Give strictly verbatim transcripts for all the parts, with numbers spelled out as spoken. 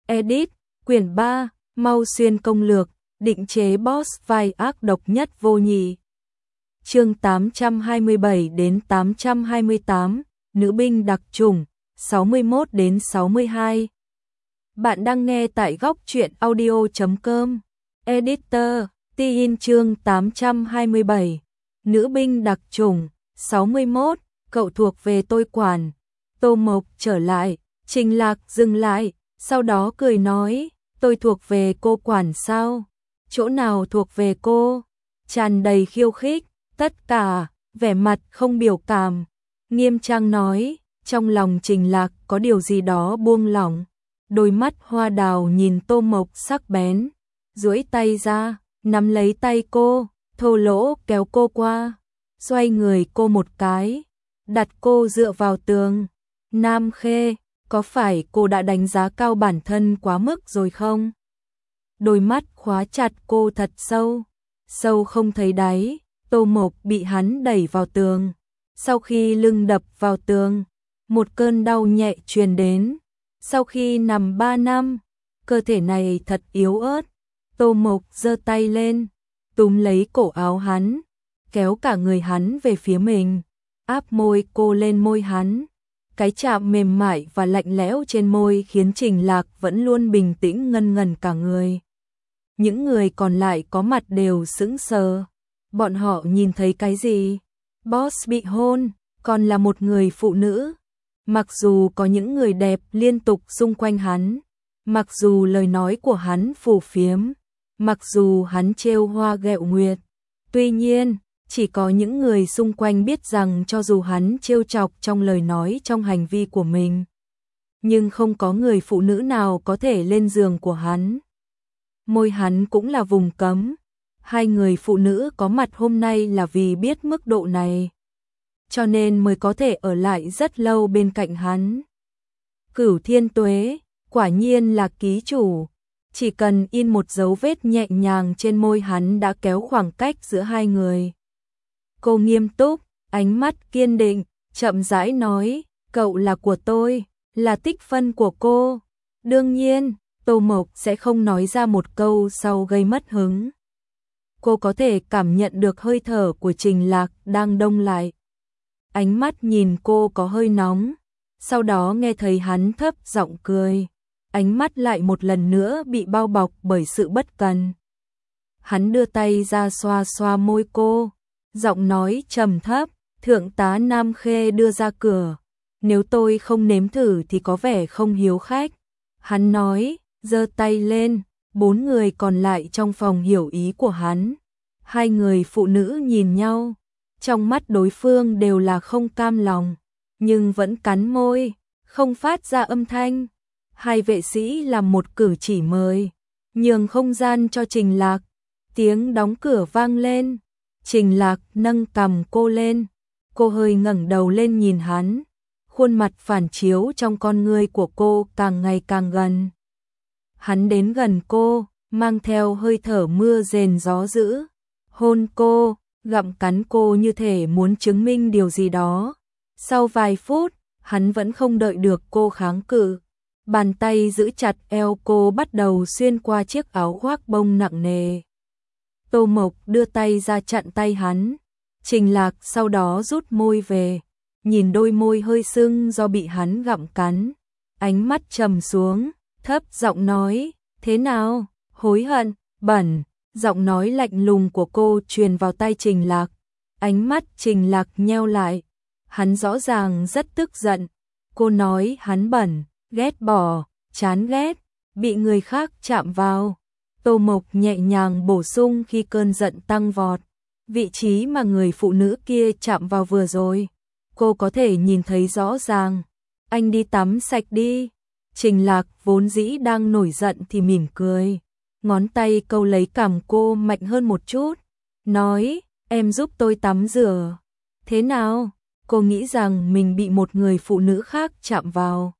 Edit, quyển ba, Mau Xuyên công lược, định chế boss vai ác độc nhất vô nhị. Chương tám trăm hai mươi bảy đến tám trăm hai mươi tám, nữ binh đặc chủng, sáu mươi mốt đến sáu mươi hai. Bạn đang nghe tại góc truyện audio chấm com. Editor, Tin chương tám trăm hai mươi bảy, nữ binh đặc chủng, sáu mươi mốt, cậu thuộc về tôi quản. Tô Mộc trở lại, Trình Lạc dừng lại, sau đó cười nói, tôi thuộc về cô quản sao? Chỗ nào thuộc về cô? Tràn đầy khiêu khích, tất cả, vẻ mặt không biểu cảm. Nghiêm trang nói, trong lòng Trình Lạc có điều gì đó buông lỏng. Đôi mắt hoa đào nhìn Tô Mộc sắc bén, duỗi tay ra, nắm lấy tay cô, thô lỗ kéo cô qua, xoay người cô một cái, đặt cô dựa vào tường. Nam Khê, có phải cô đã đánh giá cao bản thân quá mức rồi không? Đôi mắt khóa chặt cô thật sâu, sâu không thấy đáy. Tô Mộc bị hắn đẩy vào tường. Sau khi lưng đập vào tường, một cơn đau nhẹ truyền đến. Sau khi nằm ba năm, cơ thể này thật yếu ớt. Tô Mộc giơ tay lên, túm lấy cổ áo hắn, kéo cả người hắn về phía mình, áp môi cô lên môi hắn. Cái chạm mềm mại và lạnh lẽo trên môi khiến Trình Lạc vẫn luôn bình tĩnh ngân ngần cả người. Những người còn lại có mặt đều sững sờ. Bọn họ nhìn thấy cái gì? Boss bị hôn, còn là một người phụ nữ. Mặc dù có những người đẹp liên tục xung quanh hắn, mặc dù lời nói của hắn phù phiếm, mặc dù hắn trêu hoa ghẹo nguyệt, tuy nhiên, chỉ có những người xung quanh biết rằng cho dù hắn trêu chọc trong lời nói trong hành vi của mình, nhưng không có người phụ nữ nào có thể lên giường của hắn. Môi hắn cũng là vùng cấm. Hai người phụ nữ có mặt hôm nay là vì biết mức độ này, cho nên mới có thể ở lại rất lâu bên cạnh hắn. Cửu Thiên Tuế, quả nhiên là ký chủ. Chỉ cần in một dấu vết nhẹ nhàng trên môi hắn đã kéo khoảng cách giữa hai người. Cô nghiêm túc, ánh mắt kiên định, chậm rãi nói, cậu là của tôi, là tích phân của cô. Đương nhiên, Tô Mộc sẽ không nói ra một câu sau gây mất hứng. Cô có thể cảm nhận được hơi thở của Trình Lạc đang đông lại. Ánh mắt nhìn cô có hơi nóng, sau đó nghe thấy hắn thấp giọng cười. Ánh mắt lại một lần nữa bị bao bọc bởi sự bất cần. Hắn đưa tay ra xoa xoa môi cô, giọng nói trầm thấp, thượng tá Nam Khê đưa ra cửa. Nếu tôi không nếm thử thì có vẻ không hiếu khách. Hắn nói, giơ tay lên. Bốn người còn lại trong phòng hiểu ý của hắn. Hai người phụ nữ nhìn nhau, trong mắt đối phương đều là không cam lòng, nhưng vẫn cắn môi, không phát ra âm thanh. Hai vệ sĩ làm một cử chỉ mời, nhường không gian cho Trình Lạc. Tiếng đóng cửa vang lên, Trình Lạc nâng cằm cô lên, cô hơi ngẩng đầu lên nhìn hắn, khuôn mặt phản chiếu trong con ngươi của cô càng ngày càng gần. Hắn đến gần cô, mang theo hơi thở mưa rền gió dữ, hôn cô, gặm cắn cô như thể muốn chứng minh điều gì đó. Sau vài phút, hắn vẫn không đợi được cô kháng cự. Bàn tay giữ chặt eo cô bắt đầu xuyên qua chiếc áo khoác bông nặng nề. Tô Mộc đưa tay ra chặn tay hắn. Trình Lạc sau đó rút môi về, nhìn đôi môi hơi sưng do bị hắn gặm cắn. Ánh mắt trầm xuống, thấp giọng nói, thế nào, hối hận, bẩn. Giọng nói lạnh lùng của cô truyền vào tai Trình Lạc. Ánh mắt Trình Lạc nheo lại. Hắn rõ ràng rất tức giận. Cô nói hắn bẩn, ghét bỏ, chán ghét, bị người khác chạm vào. Tô Mộc nhẹ nhàng bổ sung khi cơn giận tăng vọt. Vị trí mà người phụ nữ kia chạm vào vừa rồi, cô có thể nhìn thấy rõ ràng. Anh đi tắm sạch đi. Trình Lạc vốn dĩ đang nổi giận thì mỉm cười. Ngón tay câu lấy cằm cô mạnh hơn một chút, nói, em giúp tôi tắm rửa. Thế nào? Cô nghĩ rằng mình bị một người phụ nữ khác chạm vào.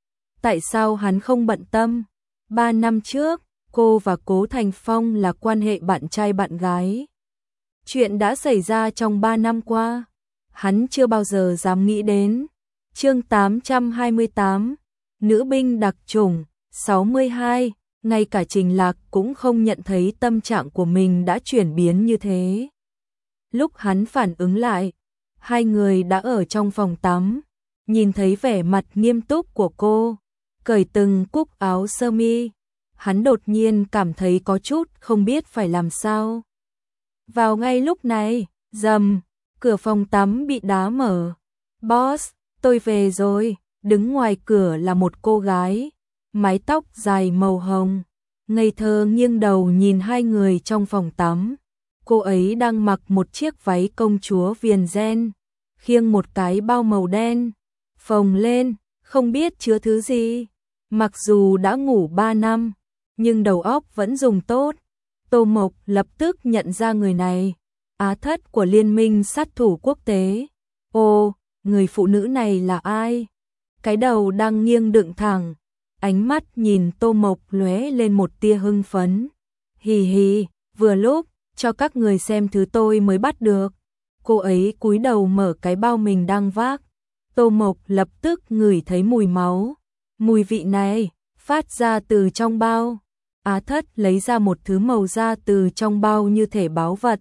Tại sao hắn không bận tâm? Ba năm trước, cô và Cố Thành Phong là quan hệ bạn trai bạn gái. Chuyện đã xảy ra trong ba năm qua, hắn chưa bao giờ dám nghĩ đến. Chương tám trăm hai mươi tám, nữ binh đặc chủng, sáu mươi hai, ngay cả Trình Lạc cũng không nhận thấy tâm trạng của mình đã chuyển biến như thế. Lúc hắn phản ứng lại, hai người đã ở trong phòng tắm, nhìn thấy vẻ mặt nghiêm túc của cô, cởi từng cúc áo sơ mi, hắn đột nhiên cảm thấy có chút không biết phải làm sao. Vào ngay lúc này, rầm, cửa phòng tắm bị đá mở. Boss, tôi về rồi. Đứng ngoài cửa là một cô gái, mái tóc dài màu hồng, ngây thơ nghiêng đầu nhìn hai người trong phòng tắm. Cô ấy đang mặc một chiếc váy công chúa viền ren, khiêng một cái bao màu đen, phồng lên, không biết chứa thứ gì. Mặc dù đã ngủ ba năm, nhưng đầu óc vẫn dùng tốt. Tô Mộc lập tức nhận ra người này, Á Thất của Liên minh sát thủ quốc tế. Ồ, người phụ nữ này là ai? Cái đầu đang nghiêng dựng thẳng, ánh mắt nhìn Tô Mộc lóe lên một tia hưng phấn. Hì hì, vừa lúc, cho các người xem thứ tôi mới bắt được. Cô ấy cúi đầu mở cái bao mình đang vác. Tô Mộc lập tức ngửi thấy mùi máu. Mùi vị này phát ra từ trong bao. Á Thất lấy ra một thứ màu da từ trong bao như thể báu vật.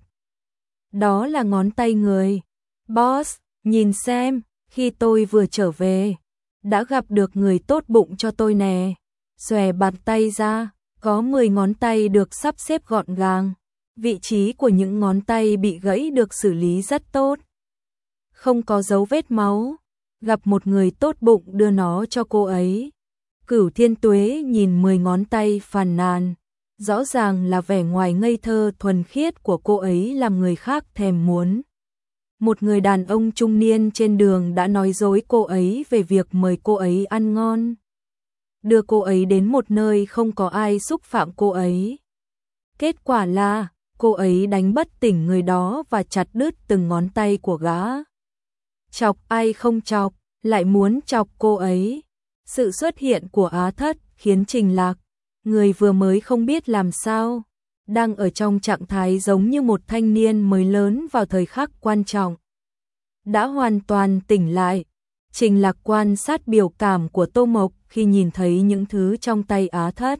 Đó là ngón tay người. Boss, nhìn xem, khi tôi vừa trở về, đã gặp được người tốt bụng cho tôi nè. Xòe bàn tay ra, có mười ngón tay được sắp xếp gọn gàng. Vị trí của những ngón tay bị gãy được xử lý rất tốt. Không có dấu vết máu. Gặp một người tốt bụng đưa nó cho cô ấy. Cửu Thiên Tuế nhìn mười ngón tay phàn nàn. Rõ ràng là vẻ ngoài ngây thơ thuần khiết của cô ấy làm người khác thèm muốn. Một người đàn ông trung niên trên đường đã nói dối cô ấy về việc mời cô ấy ăn ngon. Đưa cô ấy đến một nơi không có ai xúc phạm cô ấy. Kết quả là, cô ấy đánh bất tỉnh người đó và chặt đứt từng ngón tay của gã. Chọc ai không chọc, lại muốn chọc cô ấy. Sự xuất hiện của Á Thất khiến Trình Lạc, người vừa mới không biết làm sao, đang ở trong trạng thái giống như một thanh niên mới lớn vào thời khắc quan trọng, đã hoàn toàn tỉnh lại. Trình Lạc quan sát biểu cảm của Tô Mộc khi nhìn thấy những thứ trong tay Á Thất.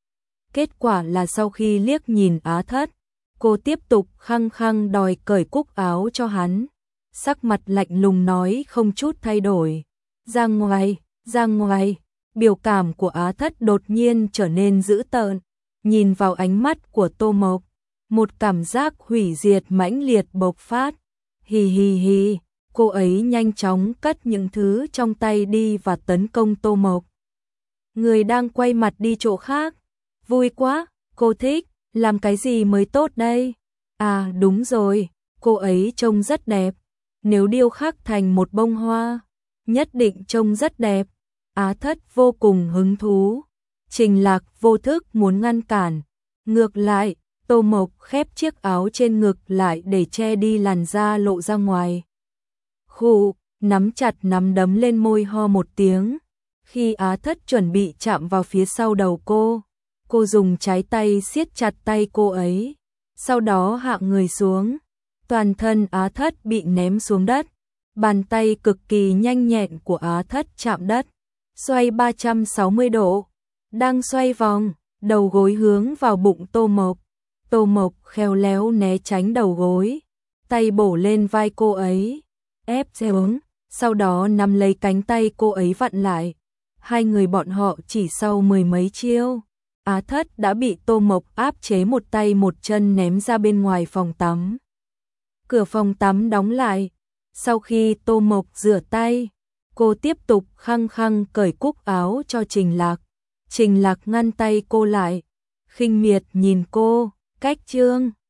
Kết quả là sau khi liếc nhìn Á Thất, cô tiếp tục khăng khăng đòi cởi cúc áo cho hắn. Sắc mặt lạnh lùng nói không chút thay đổi. Ra ngoài, ra ngoài. Biểu cảm của Á Thất đột nhiên trở nên dữ tợn. Nhìn vào ánh mắt của Tô Mộc, một cảm giác hủy diệt mãnh liệt bộc phát. Hì hì hì, cô ấy nhanh chóng cất những thứ trong tay đi và tấn công Tô Mộc. Người đang quay mặt đi chỗ khác. Vui quá, cô thích, làm cái gì mới tốt đây? À đúng rồi, cô ấy trông rất đẹp. Nếu điêu khắc thành một bông hoa, nhất định trông rất đẹp. Á Thất vô cùng hứng thú. Trình Lạc vô thức muốn ngăn cản. Ngược lại, Tô Mộc khép chiếc áo trên ngực lại để che đi làn da lộ ra ngoài. Khụ, nắm chặt nắm đấm lên môi ho một tiếng. Khi Á Thất chuẩn bị chạm vào phía sau đầu cô, cô dùng trái tay siết chặt tay cô ấy. Sau đó hạ người xuống. Toàn thân Á Thất bị ném xuống đất. Bàn tay cực kỳ nhanh nhẹn của Á Thất chạm đất. Xoay ba trăm sáu mươi độ. Đang xoay vòng, đầu gối hướng vào bụng Tô Mộc. Tô Mộc khéo léo né tránh đầu gối. Tay bổ lên vai cô ấy. Ép xuống. Sau đó nắm lấy cánh tay cô ấy vặn lại. Hai người bọn họ chỉ sau mười mấy chiêu. Á Thất đã bị Tô Mộc áp chế một tay một chân ném ra bên ngoài phòng tắm. Cửa phòng tắm đóng lại. Sau khi Tô Mộc rửa tay, cô tiếp tục khăng khăng cởi cúc áo cho Trình Lạc. Trình Lạc ngăn tay cô lại, khinh miệt nhìn cô, cách trương.